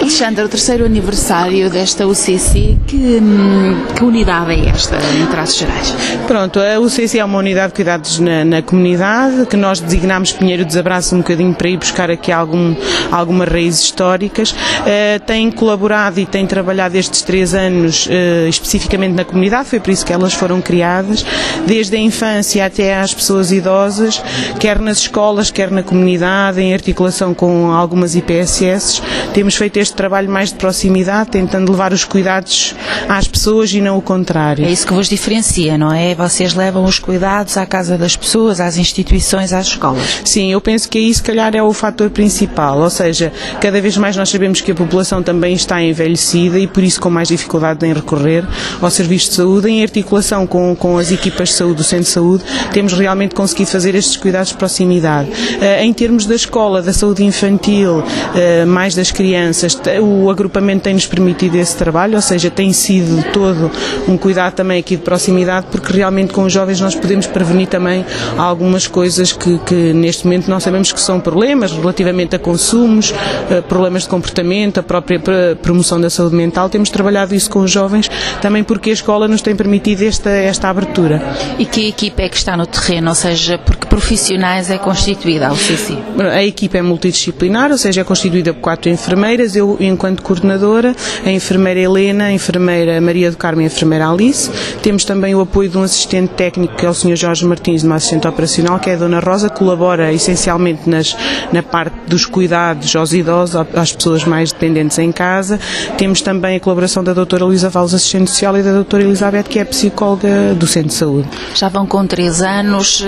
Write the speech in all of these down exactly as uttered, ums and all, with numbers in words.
Alexandra, o terceiro aniversário desta U C C, que, que unidade é esta, em traços gerais? Pronto, a U C C é uma unidade de cuidados na, na comunidade, que nós designámos Pinheiro dos Abraços um bocadinho para ir buscar aqui algum, algumas raízes históricas. Uh, tem colaborado e tem trabalhado estes três anos uh, especificamente na comunidade, foi por isso que elas foram criadas, desde a infância até às pessoas idosas, quer nas escolas, quer na comunidade, em articulação com algumas I P S S. Temos feito este trabalho mais de proximidade, tentando levar os cuidados às pessoas e não o contrário. É isso que vos diferencia, não é? Vocês levam os cuidados à casa das pessoas, às instituições, às escolas. Sim, eu penso que aí se calhar é o fator principal, ou seja, cada vez mais nós sabemos que a população também está envelhecida e por isso com mais dificuldade em recorrer ao serviço de saúde. Em articulação com, com as equipas de saúde do Centro de Saúde, temos realmente conseguido fazer estes cuidados de proximidade. Uh, em termos da escola, da saúde infantil, uh, mais das crianças, o agrupamento tem-nos permitido esse trabalho, ou seja, tem sido todo um cuidado também aqui de proximidade, porque realmente com os jovens nós podemos prevenir também algumas coisas que, que neste momento nós sabemos que são problemas relativamente a consumos, uh, problemas de comportamento, a própria promoção da saúde mental. Temos trabalhado isso com os jovens também porque a escola nos tem permitido esta, esta abertura. E que equipe é que está no terreno, ou seja, por que profissionais é constituída a U C C? A equipe é multidisciplinar, ou seja, é constituída por quatro enfermeiras, eu enquanto coordenadora, a enfermeira Helena, a enfermeira Maria do Carmo e a enfermeira Alice. Temos também o apoio de um assistente técnico, que é o senhor Jorge Martins, uma assistente operacional, que é a dona Rosa, que colabora essencialmente nas, na parte dos cuidados aos idosos, às pessoas mais dependentes em casa. Temos também a colaboração da doutora Luísa Valles, assistente social, e da doutora Elizabeth, que é psicóloga do Centro de Saúde. Já vão com três anos,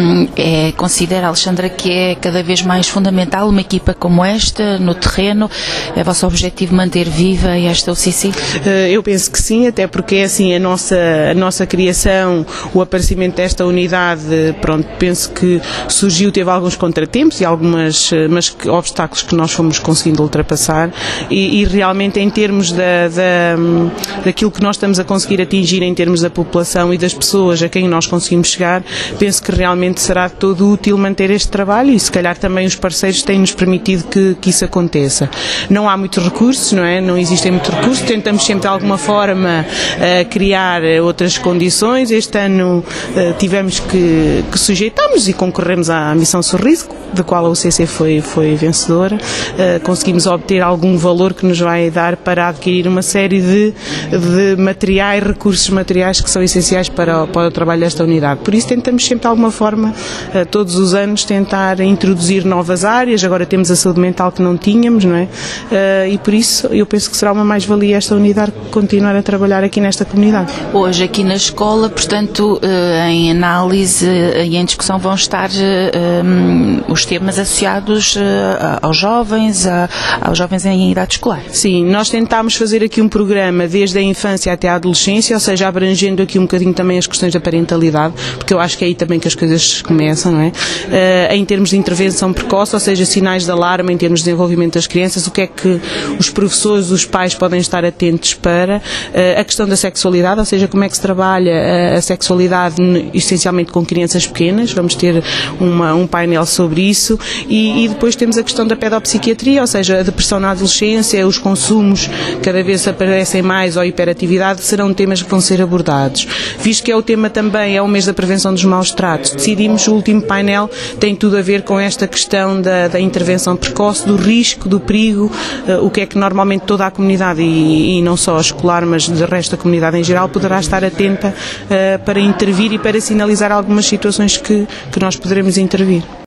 é, considera, Alexandra, que é cada vez mais fundamental uma equipa como esta no terreno? É vosso objetivo manter viva esta U C C? Eu penso que sim, até porque é assim a nossa, a nossa criação, o aparecimento desta unidade, pronto, penso que surgiu, teve alguns contratempos e algumas mas que, obstáculos que nós fomos conseguindo ultrapassar e, e realmente em termos da, da, daquilo que nós estamos a conseguir atingir em termos da população e das pessoas a quem nós conseguimos chegar, penso que realmente será todo útil manter este trabalho e se calhar também os parceiros têm-nos permitido que, que isso aconteça. Não há muitos recursos, não é? Não existem muitos recursos, tentamos sempre de alguma forma uh, criar outras condições. Este ano uh, tivemos que, que sujeitarmos e concorremos à Missão Sorriso, da qual a U C C foi, foi vencedora. Uh, conseguimos obter algum valor que nos vai dar para adquirir uma série de, de materiais, recursos materiais que são essenciais para o, para o trabalho desta unidade. Por isso tentamos sempre de alguma forma, uh, todos os anos, tentar introduzir novas áreas. Agora temos a saúde mental que não tínhamos, não é? Uh, e por isso eu penso que será uma mais-valia esta unidade continuar a trabalhar aqui nesta comunidade. Hoje aqui na escola, portanto, uh, em análise uh, e em discussão vão estar uh, um, os temas associados uh, aos jovens, a, aos jovens em idade escolar. Sim, nós tentámos fazer aqui um programa desde a infância até a adolescência, ou seja, abrangendo aqui um bocadinho também as questões da parentalidade, porque eu acho que é aí também que as coisas começam, não é? Uh, em termos de intervenção precoce, ou seja, sinais de alarme em termos de desenvolvimento das crianças, o que é que os professores, os pais podem estar atentos para, uh, a questão da sexualidade, ou seja, como é que se trabalha a, a sexualidade essencialmente com crianças pequenas, vamos ter uma, um painel sobre isso, e, e depois temos a questão da pedopsiquiatria, ou seja, a depressão na adolescência, os consumos cada vez aparecem mais, ou a hiperatividade, serão temas que vão ser abordados. Visto que é o tema também, é o mês da prevenção dos maus tratos, decidimos, o último painel tem tudo a ver com esta questão da, da intervenção precoce, do risco, do perigo, uh, o que é que normalmente toda a comunidade, e, e não só a escolar, mas de resto da comunidade em geral, poderá estar atenta uh, para intervir e para sinalizar algumas situações que, que nós poderemos intervir.